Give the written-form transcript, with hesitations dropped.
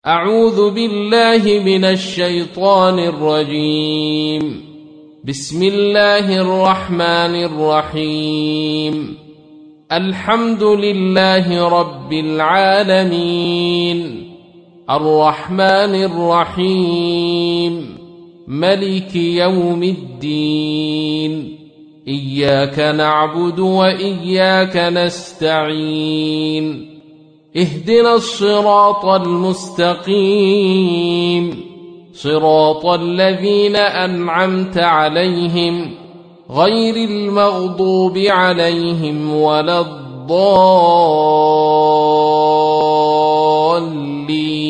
أعوذ بالله من الشيطان الرجيم. بسم الله الرحمن الرحيم. الحمد لله رب العالمين، الرحمن الرحيم، ملك يوم الدين. إياك نعبد وإياك نستعين. اهدنا الصراط المستقيم، صراط الذين أنعمت عليهم غير المغضوب عليهم ولا الضالين.